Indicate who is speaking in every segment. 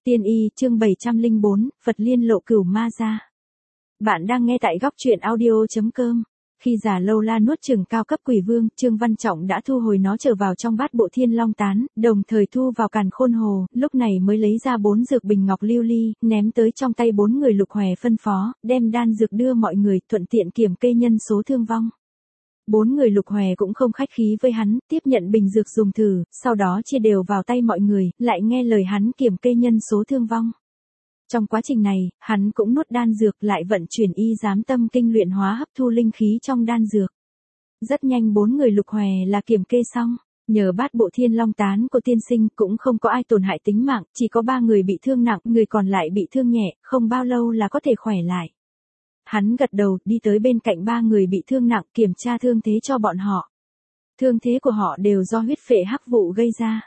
Speaker 1: Tiên y chương 704, Phật liên lộ cửu ma gia. Bạn đang nghe tại góc truyện audio.com. Khi Già Lâu La nuốt chửng cao cấp quỷ vương, Trương Văn Trọng đã thu hồi nó trở vào trong bát bộ Thiên Long tán, đồng thời thu vào càn khôn hồ, lúc này mới lấy ra 4 dược bình ngọc lưu ly, ném tới trong tay 4 người Lục Hòe phân phó, đem đan dược đưa mọi người, thuận tiện kiểm kê nhân số thương vong. 4 người Lục Hòe cũng không khách khí với hắn, tiếp nhận bình dược dùng thử, sau đó chia đều vào tay mọi người, lại nghe lời hắn kiểm kê nhân số thương vong. Trong quá trình này, hắn cũng nuốt đan dược, lại vận chuyển y giám tâm kinh luyện hóa hấp thu linh khí trong đan dược. Rất nhanh 4 người Lục Hòe là kiểm kê xong, nhờ bát bộ Thiên Long tán của tiên sinh cũng không có ai tổn hại tính mạng, chỉ có 3 người bị thương nặng, người còn lại bị thương nhẹ, không bao lâu là có thể khỏe lại. Hắn gật đầu, đi tới bên cạnh 3 người bị thương nặng, kiểm tra thương thế cho bọn họ. Thương thế của họ đều do huyết phệ hắc vụ gây ra.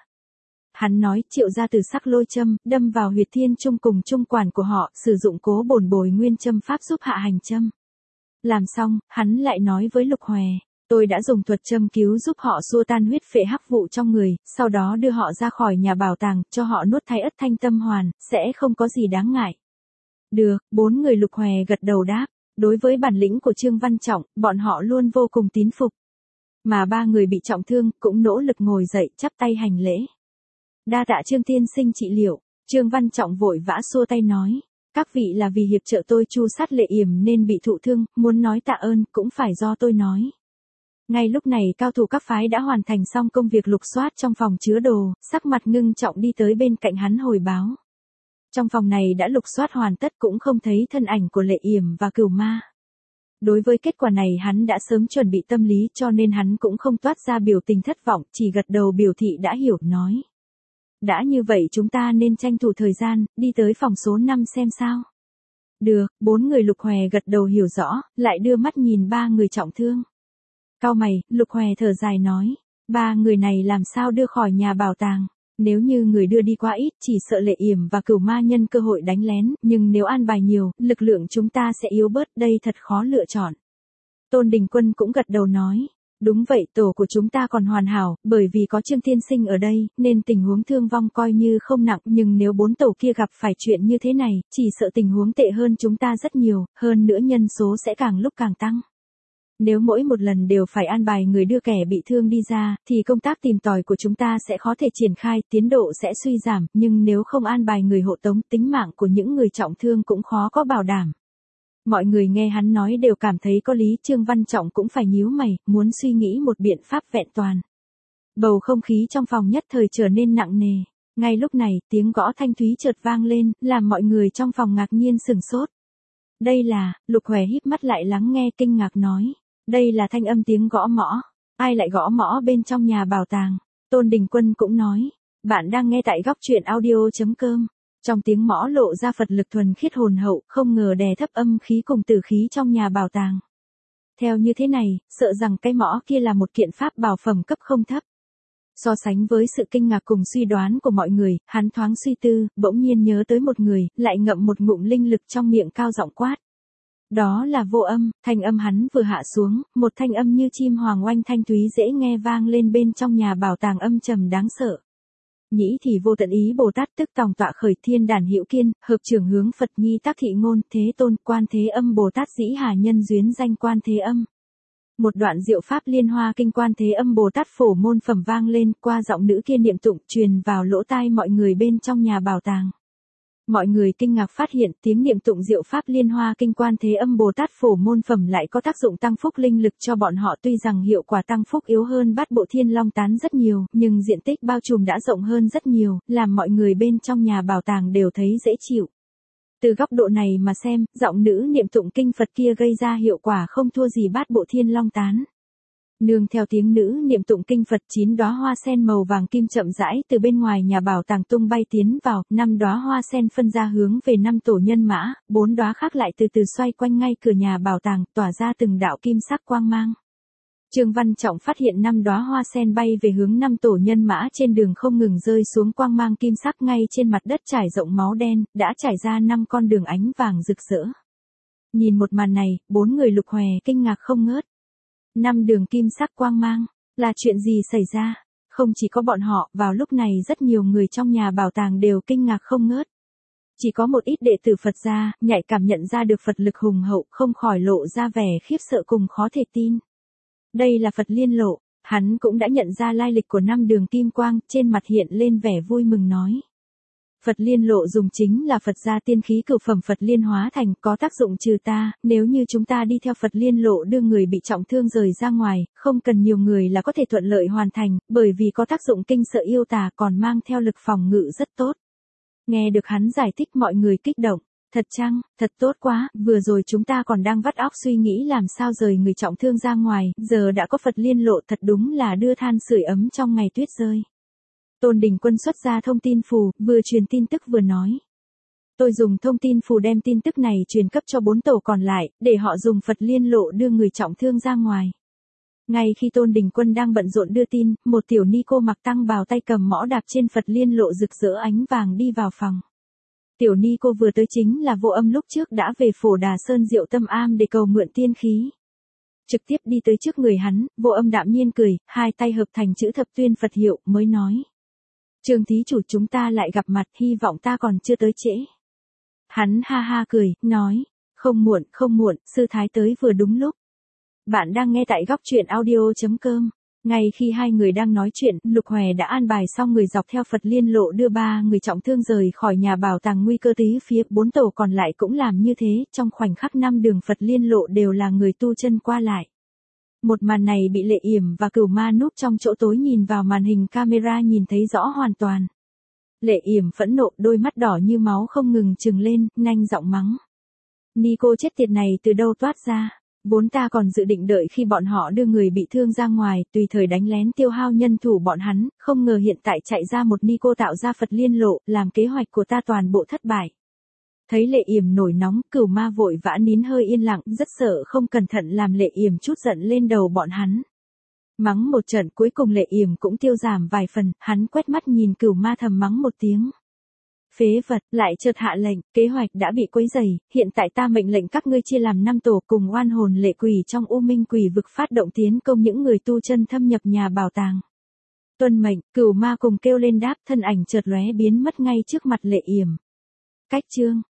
Speaker 1: Hắn nói, triệu ra từ sắc lôi châm, đâm vào huyệt thiên trung cùng trung quản của họ, sử dụng cố bổn bồi nguyên châm pháp giúp hạ hành châm. Làm xong, hắn lại nói với Lục Hòe, tôi đã dùng thuật châm cứu giúp họ xua tan huyết phệ hắc vụ trong người, sau đó đưa họ ra khỏi nhà bảo tàng, cho họ nuốt thái ất thanh tâm hoàn, sẽ không có gì đáng ngại. Được, 4 người Lục Hòe gật đầu đáp. Đối với bản lĩnh của Trương Văn Trọng, bọn họ luôn vô cùng tín phục. Mà 3 người bị trọng thương, cũng nỗ lực ngồi dậy, chắp tay hành lễ. Đa tạ Trương tiên sinh trị liệu, Trương Văn Trọng vội vã xua tay nói. Các vị là vì hiệp trợ tôi tru sát Lệ Yểm nên bị thụ thương, muốn nói tạ ơn, cũng phải do tôi nói. Ngay lúc này cao thủ các phái đã hoàn thành xong công việc lục soát trong phòng chứa đồ, sắc mặt ngưng trọng đi tới bên cạnh hắn hồi báo. Trong phòng này đã lục soát hoàn tất, cũng không thấy thân ảnh của Lệ Yểm và cửu ma. Đối với kết quả này hắn đã sớm chuẩn bị tâm lý, cho nên hắn cũng không toát ra biểu tình thất vọng, chỉ gật đầu biểu thị đã hiểu, nói. Đã như vậy chúng ta nên tranh thủ thời gian, đi tới phòng số 5 xem sao. Được, 4 người Lục Hòe gật đầu hiểu rõ, lại đưa mắt nhìn 3 người trọng thương. Cau mày, Lục Hòe thở dài nói, 3 người này làm sao đưa khỏi nhà bảo tàng. Nếu như người đưa đi quá ít, chỉ sợ Lệ Yểm và cửu ma nhân cơ hội đánh lén, nhưng nếu an bài nhiều, lực lượng chúng ta sẽ yếu bớt, đây thật khó lựa chọn. Tôn Đình Quân cũng gật đầu nói, đúng vậy, tổ của chúng ta còn hoàn hảo, bởi vì có Trương tiên sinh ở đây, nên tình huống thương vong coi như không nặng, nhưng nếu 4 tổ kia gặp phải chuyện như thế này, chỉ sợ tình huống tệ hơn chúng ta rất nhiều, hơn nữa nhân số sẽ càng lúc càng tăng. Nếu mỗi một lần đều phải an bài người đưa kẻ bị thương đi ra, thì công tác tìm tòi của chúng ta sẽ khó thể triển khai, tiến độ sẽ suy giảm, nhưng nếu không an bài người hộ tống, tính mạng của những người trọng thương cũng khó có bảo đảm. Mọi người nghe hắn nói đều cảm thấy có lý, Trương Văn Trọng cũng phải nhíu mày, muốn suy nghĩ một biện pháp vẹn toàn. Bầu không khí trong phòng nhất thời trở nên nặng nề. Ngay lúc này, tiếng gõ thanh thúy chợt vang lên, làm mọi người trong phòng ngạc nhiên sửng sốt. Đây là, Lục Hòe híp mắt lại lắng nghe kinh ngạc nói. Đây là thanh âm tiếng gõ mõ. Ai lại gõ mõ bên trong nhà bảo tàng? Tôn Đình Quân cũng nói. Bạn đang nghe tại góc truyện audio.com. Trong tiếng mõ lộ ra Phật lực thuần khiết hồn hậu, không ngờ đè thấp âm khí cùng tử khí trong nhà bảo tàng. Theo như thế này, sợ rằng cái mõ kia là một kiện pháp bảo phẩm cấp không thấp. So sánh với sự kinh ngạc cùng suy đoán của mọi người, hắn thoáng suy tư, bỗng nhiên nhớ tới một người, lại ngậm một ngụm linh lực trong miệng cao giọng quát. Đó là Vô Âm, thanh âm hắn vừa hạ xuống, một thanh âm như chim hoàng oanh thanh thúy dễ nghe vang lên bên trong nhà bảo tàng âm trầm đáng sợ. Nhĩ thì Vô Tận Ý Bồ Tát tức tòng tọa khởi thiên đản hữu kiên, hợp trưởng hướng Phật nhi tác thị ngôn, thế tôn, Quan Thế Âm Bồ Tát dĩ hà nhân duyên danh Quan Thế Âm. Một đoạn diệu pháp liên hoa kinh Quan Thế Âm Bồ Tát phổ môn phẩm vang lên, qua giọng nữ kia niệm tụng, truyền vào lỗ tai mọi người bên trong nhà bảo tàng. Mọi người kinh ngạc phát hiện tiếng niệm tụng diệu pháp liên hoa kinh Quan Thế Âm Bồ Tát phổ môn phẩm lại có tác dụng tăng phúc linh lực cho bọn họ, tuy rằng hiệu quả tăng phúc yếu hơn bát bộ Thiên Long tán rất nhiều, nhưng diện tích bao trùm đã rộng hơn rất nhiều, làm mọi người bên trong nhà bảo tàng đều thấy dễ chịu. Từ góc độ này mà xem, giọng nữ niệm tụng kinh Phật kia gây ra hiệu quả không thua gì bát bộ Thiên Long tán. Nương theo tiếng nữ niệm tụng kinh Phật, 9 đóa hoa sen màu vàng kim chậm rãi từ bên ngoài nhà bảo tàng tung bay tiến vào, 5 đóa hoa sen phân ra hướng về 5 tổ nhân mã, 4 đóa khác lại từ từ xoay quanh ngay cửa nhà bảo tàng, tỏa ra từng đạo kim sắc quang mang. Trương Văn Trọng phát hiện 5 đóa hoa sen bay về hướng 5 tổ nhân mã trên đường không ngừng rơi xuống quang mang kim sắc, ngay trên mặt đất trải rộng máu đen, đã trải ra 5 con đường ánh vàng rực rỡ. Nhìn một màn này, 4 người Lục Hòe kinh ngạc không ngớt. 5 đường kim sắc quang mang, là chuyện gì xảy ra? Không chỉ có bọn họ, vào lúc này rất nhiều người trong nhà bảo tàng đều kinh ngạc không ngớt. Chỉ có một ít đệ tử Phật gia, nhạy cảm nhận ra được Phật lực hùng hậu, không khỏi lộ ra vẻ khiếp sợ cùng khó thể tin. Đây là Phật Liên Lộ, hắn cũng đã nhận ra lai lịch của 5 đường kim quang, trên mặt hiện lên vẻ vui mừng nói. Phật Liên Lộ dùng chính là Phật gia tiên khí cửu phẩm Phật Liên hóa thành, có tác dụng trừ ta, nếu như chúng ta đi theo Phật Liên Lộ đưa người bị trọng thương rời ra ngoài, không cần nhiều người là có thể thuận lợi hoàn thành, bởi vì có tác dụng kinh sợ yêu tà còn mang theo lực phòng ngự rất tốt. Nghe được hắn giải thích mọi người kích động. Thật chăng, thật tốt quá, vừa rồi chúng ta còn đang vắt óc suy nghĩ làm sao rời người trọng thương ra ngoài, giờ đã có Phật Liên Lộ thật đúng là đưa than sưởi ấm trong ngày tuyết rơi. Tôn Đình Quân xuất ra thông tin phù, vừa truyền tin tức vừa nói. Tôi dùng thông tin phù đem tin tức này truyền cấp cho 4 tổ còn lại, để họ dùng Phật Liên Lộ đưa người trọng thương ra ngoài. Ngay khi Tôn Đình Quân đang bận rộn đưa tin, một tiểu ni cô mặc tăng bào tay cầm mõ đạp trên Phật Liên Lộ rực rỡ ánh vàng đi vào phòng. Tiểu ni cô vừa tới chính là Vô Âm lúc trước đã về Phổ Đà Sơn Diệu Tâm Am để cầu mượn tiên khí. Trực tiếp đi tới trước người hắn, Vô Âm đạm nhiên cười, hai tay hợp thành chữ thập tuyên Phật hiệu mới nói. Trương thí chủ chúng ta lại gặp mặt, hy vọng ta còn chưa tới trễ. Hắn ha ha cười, nói, không muộn, sư thái tới vừa đúng lúc. Bạn đang nghe tại góc truyện audio.com. Ngay khi hai người đang nói chuyện, Lục Hòe đã an bài xong người dọc theo Phật Liên Lộ đưa 3 người trọng thương rời khỏi nhà bảo tàng nguy cơ tí phía 4 tổ còn lại cũng làm như thế, trong khoảnh khắc 5 đường Phật Liên Lộ đều là người tu chân qua lại. Một màn này bị Lệ Yểm và Cửu Ma núp trong chỗ tối nhìn vào màn hình camera nhìn thấy rõ hoàn toàn. Lệ Yểm phẫn nộ, đôi mắt đỏ như máu không ngừng trừng lên, nhanh giọng mắng. Ni cô chết tiệt này từ đâu toát ra? Vốn ta còn dự định đợi khi bọn họ đưa người bị thương ra ngoài, tùy thời đánh lén tiêu hao nhân thủ bọn hắn, không ngờ hiện tại chạy ra một ni cô tạo ra Phật Liên Lộ, làm kế hoạch của ta toàn bộ thất bại. Thấy Lệ Yểm nổi nóng, Cửu Ma vội vã nín hơi yên lặng, rất sợ không cẩn thận làm Lệ Yểm chút giận lên đầu bọn hắn. Mắng một trận cuối cùng Lệ Yểm cũng tiêu giảm vài phần, hắn quét mắt nhìn Cửu Ma thầm mắng một tiếng. Phế vật, lại chợt hạ lệnh, kế hoạch đã bị quấy rầy, hiện tại ta mệnh lệnh các ngươi chia làm 5 tổ cùng oan hồn lệ quỷ trong U Minh Quỷ vực phát động tiến công những người tu chân thâm nhập nhà bảo tàng. Tuân mệnh, Cửu Ma cùng kêu lên đáp, thân ảnh chợt lóe biến mất ngay trước mặt Lệ Yểm. Cách chương